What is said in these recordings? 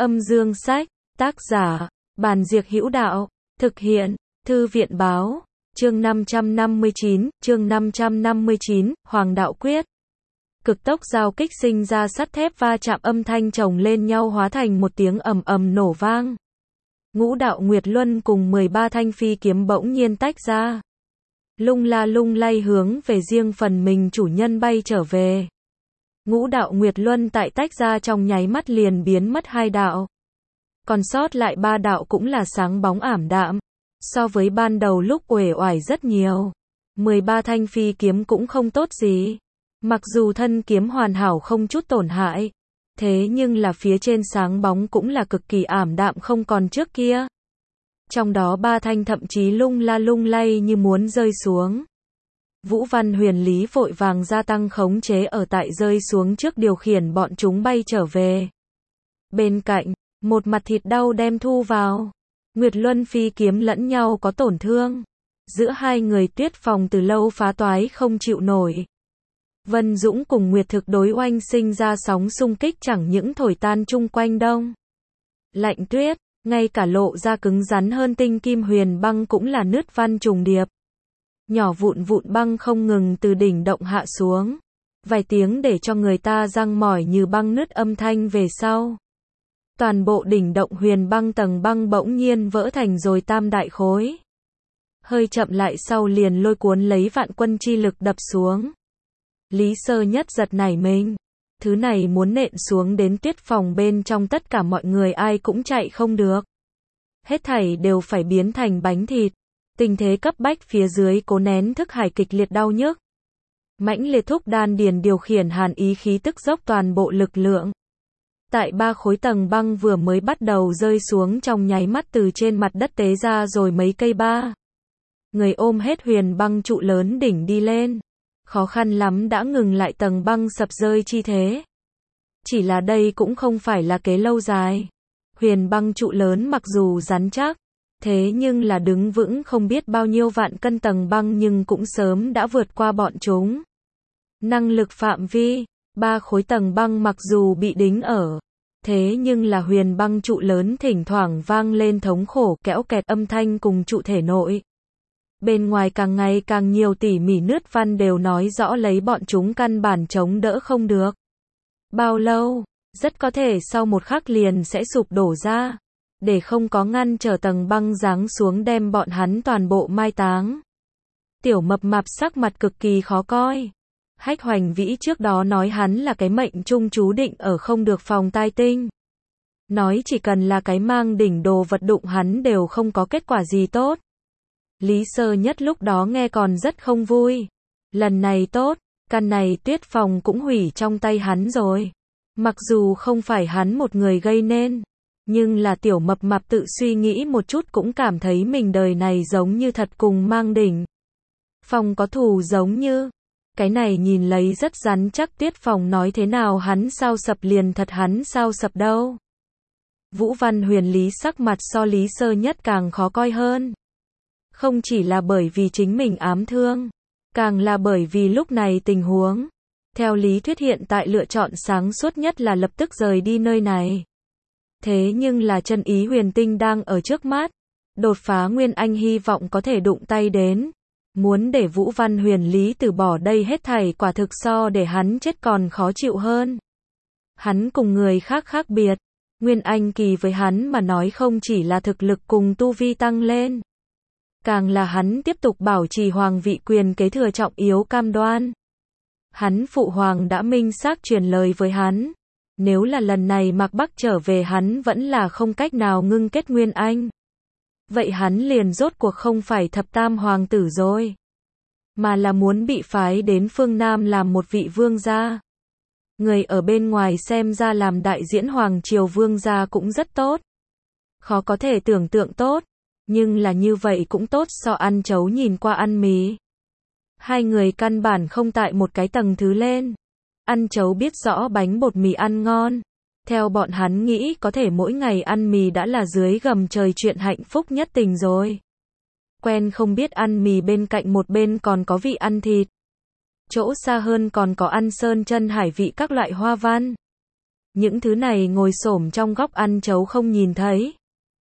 Âm dương sách, tác giả, Bàn Diệc Hữu Đạo, thực hiện, Thư viện Báo, chương 559, Hoàng Đạo Quyết. Cực tốc giao kích sinh ra sắt thép va chạm âm thanh chồng lên nhau hóa thành một tiếng ầm ầm nổ vang. Ngũ đạo Nguyệt Luân cùng 13 thanh phi kiếm bỗng nhiên tách ra. Lung la lung lay hướng về riêng phần mình chủ nhân bay trở về. Ngũ đạo Nguyệt Luân tại tách ra trong nháy mắt liền biến mất 2 đạo. Còn sót lại 3 đạo cũng là sáng bóng ảm đạm. So với ban đầu lúc uể oải rất nhiều. 13 thanh phi kiếm cũng không tốt gì. Mặc dù thân kiếm hoàn hảo không chút tổn hại. Thế nhưng là phía trên sáng bóng cũng là cực kỳ ảm đạm không còn trước kia. Trong đó 3 thanh thậm chí lung la lung lay như muốn rơi xuống. Vũ Văn Huyền Lý vội vàng gia tăng khống chế ở tại rơi xuống trước điều khiển bọn chúng bay trở về. Bên cạnh, một mặt thịt đau đem thu vào. Nguyệt Luân phi kiếm lẫn nhau có tổn thương. Giữa hai người Tuyết Phòng từ lâu phá toái không chịu nổi. Vân Dũng cùng Nguyệt Thực đối oanh sinh ra sóng xung kích chẳng những thổi tan chung quanh đông lạnh tuyết, ngay cả lộ ra cứng rắn hơn tinh kim huyền băng cũng là nứt văn trùng điệp. Nhỏ vụn vụn băng không ngừng từ đỉnh động hạ xuống. Vài tiếng để cho người ta răng mỏi như băng nứt âm thanh về sau. Toàn bộ đỉnh động huyền băng tầng băng bỗng nhiên vỡ thành rồi tam đại khối. Hơi chậm lại sau liền lôi cuốn lấy vạn quân chi lực đập xuống. Lý Sơ Nhất giật nảy mình. Thứ này muốn nện xuống đến Tuyết Phòng bên trong tất cả mọi người ai cũng chạy không được. Hết thảy đều phải biến thành bánh thịt. Tình thế cấp bách phía dưới cố nén thức hải kịch liệt đau nhức. Mãnh liệt thúc đan điền điều khiển hàn ý khí tức dốc toàn bộ lực lượng. Tại 3 khối tầng băng vừa mới bắt đầu rơi xuống trong nháy mắt từ trên mặt đất tế ra rồi mấy cây ba. Người ôm hết huyền băng trụ lớn đỉnh đi lên. Khó khăn lắm đã ngừng lại tầng băng sập rơi chi thế. Chỉ là đây cũng không phải là kế lâu dài. Huyền băng trụ lớn mặc dù rắn chắc, thế nhưng là đứng vững không biết bao nhiêu vạn cân tầng băng nhưng cũng sớm đã vượt qua bọn chúng. Năng lực phạm vi, 3 khối tầng băng mặc dù bị đính ở, thế nhưng là huyền băng trụ lớn thỉnh thoảng vang lên thống khổ kẽo kẹt âm thanh cùng trụ thể nội. Bên ngoài càng ngày càng nhiều tỉ mỉ nứt văn đều nói rõ lấy bọn chúng căn bản chống đỡ không được. Bao lâu, rất có thể sau một khắc liền sẽ sụp đổ ra. Để không có ngăn trở tầng băng giáng xuống đem bọn hắn toàn bộ mai táng. Tiểu Mập Mạp sắc mặt cực kỳ khó coi. Hách Hoành Vĩ trước đó nói hắn là cái mệnh trung chú định ở không được phòng tai tinh. Nói chỉ cần là cái mang đỉnh đồ vật đụng hắn đều không có kết quả gì tốt. Lý Sơ Nhất lúc đó nghe còn rất không vui. Lần này tốt, căn này Tuyết Phòng cũng hủy trong tay hắn rồi. Mặc dù không phải hắn một người gây nên, nhưng là Tiểu Mập Mạp tự suy nghĩ một chút cũng cảm thấy mình đời này giống như thật cùng mang đỉnh Phòng có thù giống như. Cái này nhìn lấy rất rắn chắc Tuyết Phòng nói thế nào hắn sao sập liền thật hắn sao sập đâu. Vũ Văn Huyền Lý sắc mặt so Lý Sơ Nhất càng khó coi hơn. Không chỉ là bởi vì chính mình ám thương, càng là bởi vì lúc này tình huống. Theo lý thuyết hiện tại lựa chọn sáng suốt nhất là lập tức rời đi nơi này. Thế nhưng là chân ý huyền tinh đang ở trước mắt. Đột phá Nguyên Anh hy vọng có thể đụng tay đến. Muốn để Vũ Văn Huyền Lý từ bỏ đây hết thảy quả thực so để hắn chết còn khó chịu hơn. Hắn cùng người khác khác biệt. Nguyên Anh kỳ với hắn mà nói không chỉ là thực lực cùng tu vi tăng lên. Càng là hắn tiếp tục bảo trì hoàng vị quyền kế thừa trọng yếu cam đoan. Hắn phụ hoàng đã minh xác truyền lời với hắn. Nếu là lần này Mạc Bắc trở về hắn vẫn là không cách nào ngưng kết Nguyên Anh. Vậy hắn liền rốt cuộc không phải thập tam hoàng tử rồi. Mà là muốn bị phái đến phương Nam làm một vị vương gia. Người ở bên ngoài xem ra làm đại diễn hoàng triều vương gia cũng rất tốt. Khó có thể tưởng tượng tốt. Nhưng là như vậy cũng tốt so ăn chấu nhìn qua ăn mì. Hai người căn bản không tại một cái tầng thứ lên. Ăn chấu biết rõ bánh bột mì ăn ngon. Theo bọn hắn nghĩ có thể mỗi ngày ăn mì đã là dưới gầm trời chuyện hạnh phúc nhất tình rồi. Quen không biết ăn mì bên cạnh một bên còn có vị ăn thịt. Chỗ xa hơn còn có ăn sơn chân hải vị các loại hoa văn. Những thứ này ngồi xổm trong góc ăn chấu không nhìn thấy.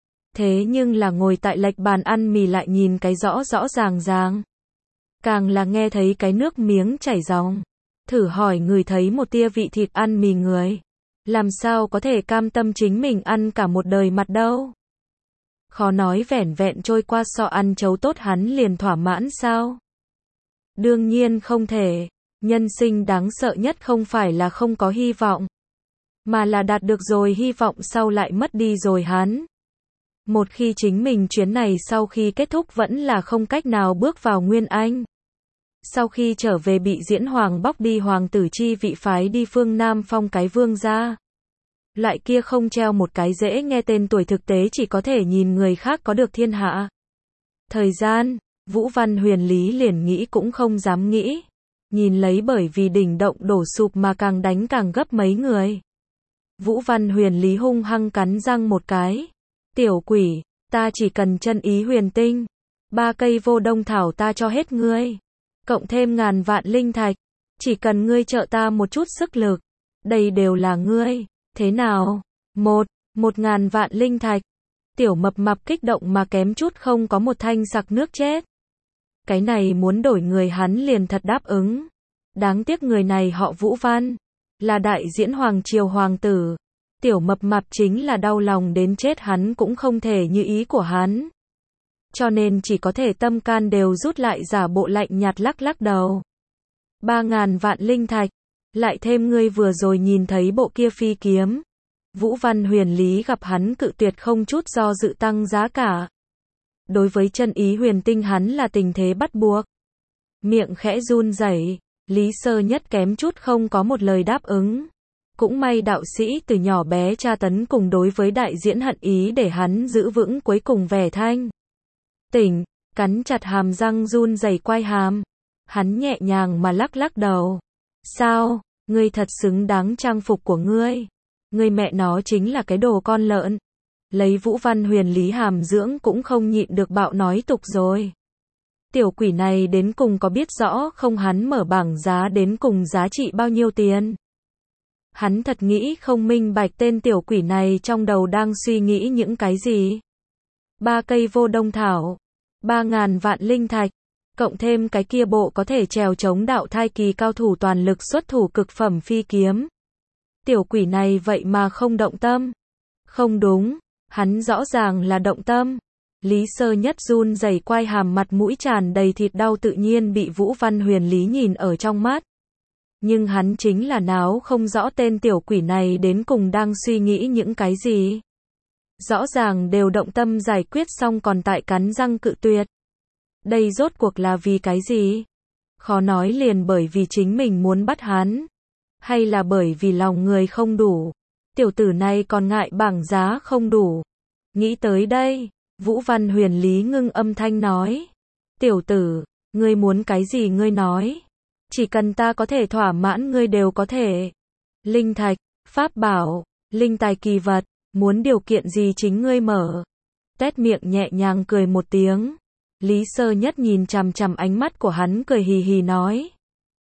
Thế nhưng là ngồi tại lệch bàn ăn mì lại nhìn cái rõ rõ ràng ràng. Càng là nghe thấy cái nước miếng chảy ròng. Thử hỏi người thấy một tia vị thịt ăn mì người. Làm sao có thể cam tâm chính mình ăn cả một đời mặt đâu. Khó nói vẻn vẹn trôi qua so ăn chấu tốt hắn liền thỏa mãn sao? Đương nhiên không thể. Nhân sinh đáng sợ nhất không phải là không có hy vọng. Mà là đạt được rồi hy vọng sau lại mất đi rồi hắn. Một khi chính mình chuyến này sau khi kết thúc vẫn là không cách nào bước vào Nguyên Anh. Sau khi trở về bị Diễn Hoàng bóc đi hoàng tử chi vị phái đi phương Nam phong cái vương gia. Loại kia không treo một cái dễ nghe tên tuổi thực tế chỉ có thể nhìn người khác có được thiên hạ. Thời gian, Vũ Văn Huyền Lý liền nghĩ cũng không dám nghĩ. Nhìn lấy bởi vì đỉnh động đổ sụp mà càng đánh càng gấp mấy người. Vũ Văn Huyền Lý hung hăng cắn răng một cái. Tiểu quỷ, ta chỉ cần chân ý huyền tinh. 3 cây vô đông thảo ta cho hết ngươi. Cộng thêm ngàn vạn linh thạch. Chỉ cần ngươi trợ ta một chút sức lực. Đây đều là ngươi. Thế nào? 1.000 vạn linh thạch. Tiểu mập mạp kích động mà kém chút không có một thanh sặc nước chết. Cái này muốn đổi người hắn liền thật đáp ứng. Đáng tiếc người này họ Vũ Văn. Là đại diễn hoàng triều hoàng tử. Tiểu mập mạp chính là đau lòng đến chết hắn cũng không thể như ý của hắn. Cho nên chỉ có thể tâm can đều rút lại giả bộ lạnh nhạt lắc lắc đầu. 3.000 vạn linh thạch. Lại thêm ngươi vừa rồi nhìn thấy bộ kia phi kiếm. Vũ Văn Huyền Lý gặp hắn cự tuyệt không chút do dự tăng giá cả. Đối với chân ý huyền tinh hắn là tình thế bắt buộc. Miệng khẽ run rẩy, Lý Sơ Nhất kém chút không có một lời đáp ứng. Cũng may đạo sĩ từ nhỏ bé tra tấn cùng đối với đại diễn hận ý để hắn giữ vững cuối cùng vẻ thanh tỉnh, cắn chặt hàm răng run rẩy quai hàm. Hắn nhẹ nhàng mà lắc lắc đầu. Sao, ngươi thật xứng đáng trang phục của ngươi. Ngươi mẹ nó chính là cái đồ con lợn. Lấy Vũ Văn Huyền Lý hàm dưỡng cũng không nhịn được bạo nói tục rồi. Tiểu quỷ này đến cùng có biết rõ không hắn mở bảng giá đến cùng giá trị bao nhiêu tiền. Hắn thật nghĩ không minh bạch tên tiểu quỷ này trong đầu đang suy nghĩ những cái gì. 3 cây vô đông thảo, 3.000 vạn linh thạch, cộng thêm cái kia bộ có thể trèo chống đạo thai kỳ cao thủ toàn lực xuất thủ cực phẩm phi kiếm. Tiểu quỷ này vậy mà không động tâm. Không đúng, hắn rõ ràng là động tâm. Lý Sơ Nhất run rẩy quai hàm mặt mũi tràn đầy thịt đau tự nhiên bị Vũ Văn Huyền Lý nhìn ở trong mắt. Nhưng hắn chính là náo không rõ tên tiểu quỷ này đến cùng đang suy nghĩ những cái gì. Rõ ràng đều động tâm giải quyết xong còn tại cắn răng cự tuyệt. Đây rốt cuộc là vì cái gì? Khó nói liền bởi vì chính mình muốn bắt hắn. Hay là bởi vì lòng người không đủ. Tiểu tử này còn ngại bảng giá không đủ. Nghĩ tới đây, Vũ Văn Huyền Lý ngưng âm thanh nói. Tiểu tử, ngươi muốn cái gì ngươi nói. Chỉ cần ta có thể thỏa mãn ngươi đều có thể. Linh thạch, pháp bảo, linh tài kỳ vật, muốn điều kiện gì chính ngươi mở. Tét miệng nhẹ nhàng cười một tiếng. Lý Sơ Nhất nhìn chằm chằm ánh mắt của hắn cười hì hì nói.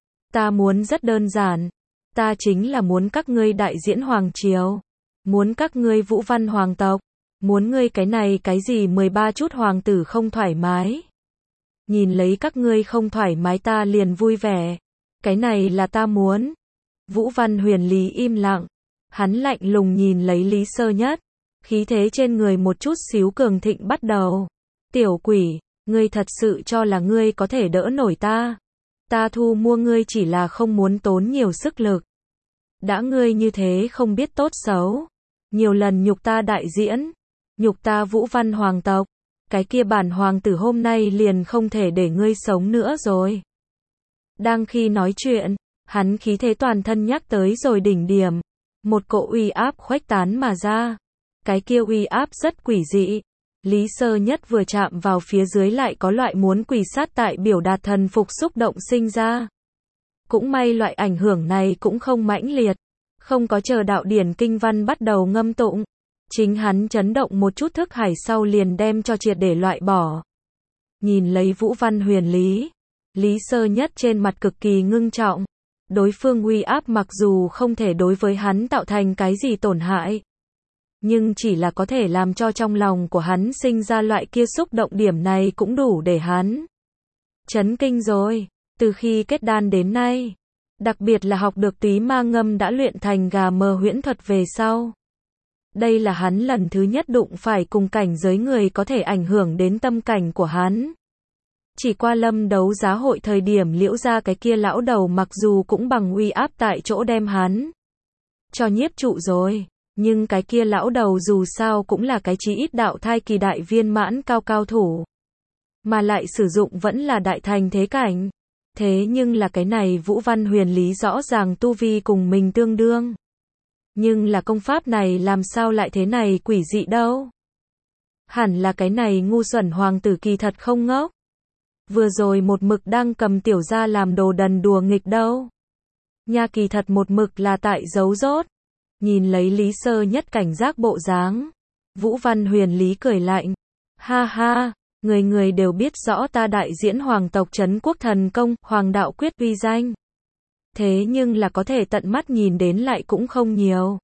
Ta muốn rất đơn giản. Ta chính là muốn các ngươi đại diễn hoàng triều. Muốn các ngươi Vũ Văn hoàng tộc. Muốn ngươi cái này cái gì 13 chút hoàng tử không thoải mái. Nhìn lấy các ngươi không thoải mái ta liền vui vẻ. Cái này là ta muốn. Vũ Văn Huyền Lý im lặng. Hắn lạnh lùng nhìn lấy Lý Sơ Nhất. Khí thế trên người một chút xíu cường thịnh bắt đầu. Tiểu quỷ, ngươi thật sự cho là ngươi có thể đỡ nổi ta. Ta thu mua ngươi chỉ là không muốn tốn nhiều sức lực. Đã ngươi như thế không biết tốt xấu. Nhiều lần nhục ta đại diễn. Nhục ta Vũ Văn hoàng tộc. Cái kia bản hoàng tử hôm nay liền không thể để ngươi sống nữa rồi. Đang khi nói chuyện, hắn khí thế toàn thân nhắc tới rồi đỉnh điểm. Một cỗ uy áp khuếch tán mà ra. Cái kia uy áp rất quỷ dị. Lý Sơ Nhất vừa chạm vào phía dưới lại có loại muốn quỳ sát tại biểu đạt thần phục xúc động sinh ra. Cũng may loại ảnh hưởng này cũng không mãnh liệt. Không có chờ đạo điển kinh văn bắt đầu ngâm tụng. Chính hắn chấn động một chút thức hải sau liền đem cho triệt để loại bỏ. Nhìn lấy Vũ Văn Huyền Lý. Lý Sơ Nhất trên mặt cực kỳ ngưng trọng. Đối phương uy áp mặc dù không thể đối với hắn tạo thành cái gì tổn hại, nhưng chỉ là có thể làm cho trong lòng của hắn sinh ra loại kia xúc động, điểm này cũng đủ để hắn chấn kinh rồi. Từ khi kết đan đến nay, đặc biệt là học được túy ma ngâm đã luyện thành gà mờ huyễn thuật về sau, đây là hắn lần thứ nhất đụng phải cùng cảnh giới người có thể ảnh hưởng đến tâm cảnh của hắn. Chỉ qua lâm đấu giá hội thời điểm Liễu gia cái kia lão đầu mặc dù cũng bằng uy áp tại chỗ đem hắn cho nhiếp trụ rồi, nhưng cái kia lão đầu dù sao cũng là cái chí ít đạo thai kỳ đại viên mãn cao thủ, mà lại sử dụng vẫn là đại thành thế cảnh. Thế nhưng là cái này Vũ Văn Huyền Lý rõ ràng tu vi cùng mình tương đương, nhưng là công pháp này làm sao lại thế này quỷ dị đâu? Hẳn là cái này ngu xuẩn hoàng tử kỳ thật không ngốc. Vừa rồi một mực đang cầm tiểu gia làm đồ đần đùa nghịch đâu. Nha, kỳ thật một mực là tại giấu rốt. Nhìn lấy Lý Sơ Nhất cảnh giác bộ dáng, Vũ Văn Huyền Lý cười lạnh. Ha ha, người người đều biết rõ ta đại diễn hoàng tộc trấn quốc thần công, hoàng đạo quyết uy danh. Thế nhưng là có thể tận mắt nhìn đến lại cũng không nhiều.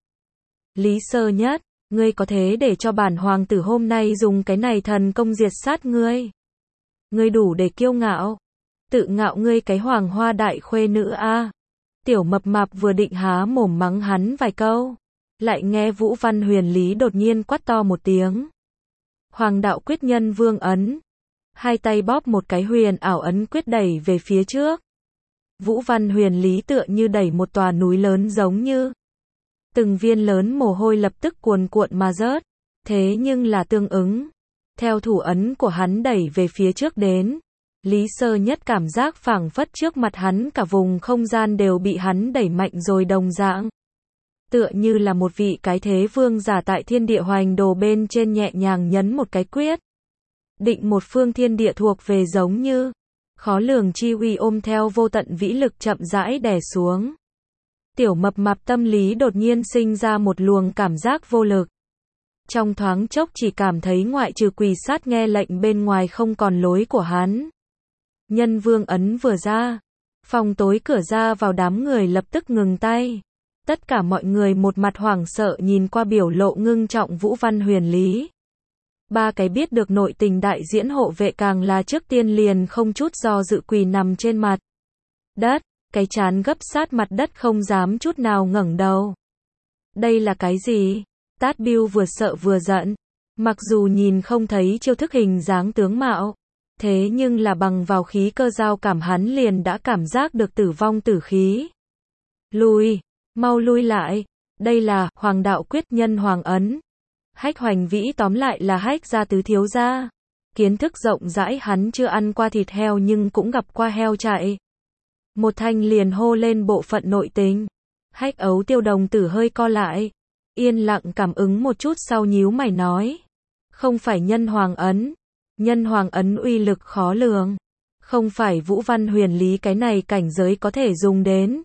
Lý Sơ Nhất, ngươi có thế để cho bản hoàng tử hôm nay dùng cái này thần công diệt sát ngươi? Ngươi đủ để kiêu ngạo, tự ngạo ngươi cái hoàng hoa đại khuê nữ a. Tiểu mập mạp vừa định há mồm mắng hắn vài câu, lại nghe Vũ Văn Huyền Lý đột nhiên quát to một tiếng. Hoàng đạo quyết nhân vương ấn. Hai tay bóp một cái huyền ảo ấn quyết đẩy về phía trước. Vũ Văn Huyền Lý tựa như đẩy một tòa núi lớn, giống như từng viên lớn mồ hôi lập tức cuồn cuộn mà rớt. Thế nhưng là tương ứng, theo thủ ấn của hắn đẩy về phía trước đến, Lý Sơ Nhất cảm giác phảng phất trước mặt hắn cả vùng không gian đều bị hắn đẩy mạnh rồi đồng dạng. Tựa như là một vị cái thế vương giả tại thiên địa hoành đồ bên trên nhẹ nhàng nhấn một cái quyết. Định một phương thiên địa thuộc về, giống như khó lường chi uy ôm theo vô tận vĩ lực chậm rãi đè xuống. Tiểu mập mạp tâm lý đột nhiên sinh ra một luồng cảm giác vô lực. Trong thoáng chốc chỉ cảm thấy ngoại trừ quỳ sát nghe lệnh bên ngoài không còn lối của hắn. Nhân vương ấn vừa ra, phòng tối cửa ra vào đám người lập tức ngừng tay. Tất cả mọi người một mặt hoảng sợ nhìn qua biểu lộ ngưng trọng Vũ Văn Huyền Lý. Ba cái biết được nội tình đại diễn hộ vệ càng là trước tiên liền không chút do dự quỳ nằm trên mặt đất, cái trán gấp sát mặt đất không dám chút nào ngẩng đầu. Đây là cái gì? Tát Biêu vừa sợ vừa giận. Mặc dù nhìn không thấy chiêu thức hình dáng tướng mạo, thế nhưng là bằng vào khí cơ giao cảm hắn liền đã cảm giác được tử vong tử khí. Lui, mau lui lại. Đây là hoàng đạo quyết nhân hoàng ấn. Hách Hoành Vĩ tóm lại là Hách gia tứ thiếu gia. Kiến thức rộng rãi, hắn chưa ăn qua thịt heo nhưng cũng gặp qua heo chạy. Một thanh liền hô lên bộ phận nội tình. Hách Ấu Tiêu đồng tử hơi co lại, yên lặng cảm ứng một chút sau nhíu mày nói. Không phải nhân hoàng ấn. Nhân hoàng ấn uy lực khó lường. Không phải Vũ Văn Huyền Lý cái này cảnh giới có thể dùng đến.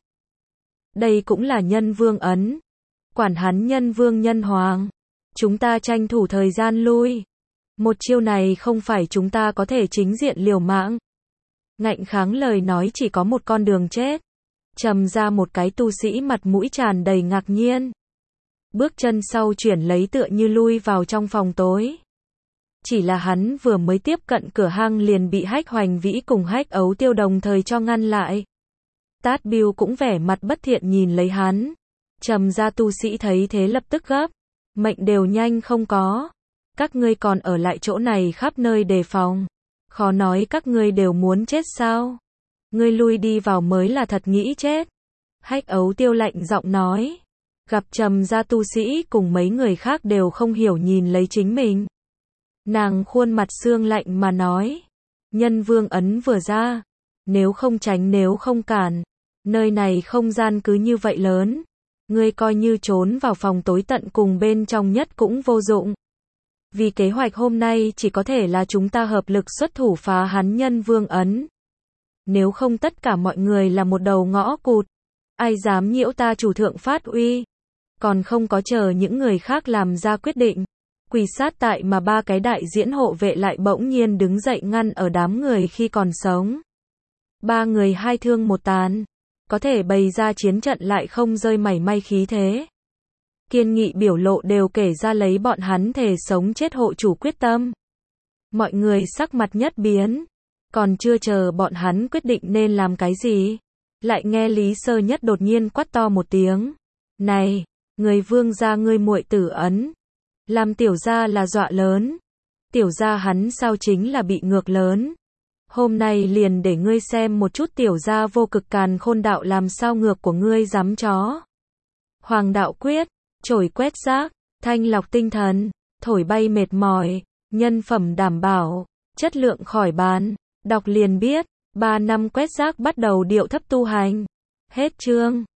Đây cũng là nhân vương ấn. Quản hắn nhân vương nhân hoàng. Chúng ta tranh thủ thời gian lui. Một chiêu này không phải chúng ta có thể chính diện liều mạng. Ngạnh kháng lời nói chỉ có một con đường chết. Trầm ra một cái tu sĩ mặt mũi tràn đầy ngạc nhiên. Bước chân sau chuyển lấy tựa như lui vào trong phòng tối. Chỉ là hắn vừa mới tiếp cận cửa hang liền bị Hách Hoành Vĩ cùng Hách Ấu Tiêu đồng thời cho ngăn lại. Tát Biêu cũng vẻ mặt bất thiện nhìn lấy hắn. Trầm ra tu sĩ thấy thế lập tức gấp. Mệnh đều nhanh không có. Các ngươi còn ở lại chỗ này khắp nơi đề phòng. Khó nói các ngươi đều muốn chết sao? Ngươi lui đi vào mới là thật nghĩ chết. Hách Ấu Tiêu lạnh giọng nói. Gặp Trầm ra tu sĩ cùng mấy người khác đều không hiểu nhìn lấy chính mình. Nàng khuôn mặt xương lạnh mà nói. Nhân vương ấn vừa ra. Nếu không tránh nếu không cản. Nơi này không gian cứ như vậy lớn. Ngươi coi như trốn vào phòng tối tận cùng bên trong nhất cũng vô dụng. Vì kế hoạch hôm nay chỉ có thể là chúng ta hợp lực xuất thủ phá hắn nhân vương ấn. Nếu không tất cả mọi người là một đầu ngõ cụt. Ai dám nhiễu ta chủ thượng phát uy. Còn không có chờ những người khác làm ra quyết định. Quỳ sát tại mà ba cái đại diễn hộ vệ lại bỗng nhiên đứng dậy ngăn ở đám người khi còn sống. Ba người hai thương một tàn. có thể bày ra chiến trận lại không rơi mảy may khí thế. Kiên nghị biểu lộ đều kể ra lấy bọn hắn thề sống chết hộ chủ quyết tâm. Mọi người sắc mặt nhất biến, còn chưa chờ bọn hắn quyết định nên làm cái gì, lại nghe Lý Sơ Nhất đột nhiên quát to một tiếng. Này, người Vương gia ngươi muội tử ấn, làm tiểu gia là dọa lớn. Tiểu gia hắn sao chính là bị ngược lớn. Hôm nay liền để ngươi xem một chút tiểu gia vô cực càn khôn đạo làm sao ngược của ngươi dám chó. Hoàng đạo quyết, chổi quét rác, thanh lọc tinh thần, thổi bay mệt mỏi, nhân phẩm đảm bảo, chất lượng khỏi bàn. Đọc liền biết, 3 năm quét rác bắt đầu điệu thấp tu hành. Hết chương.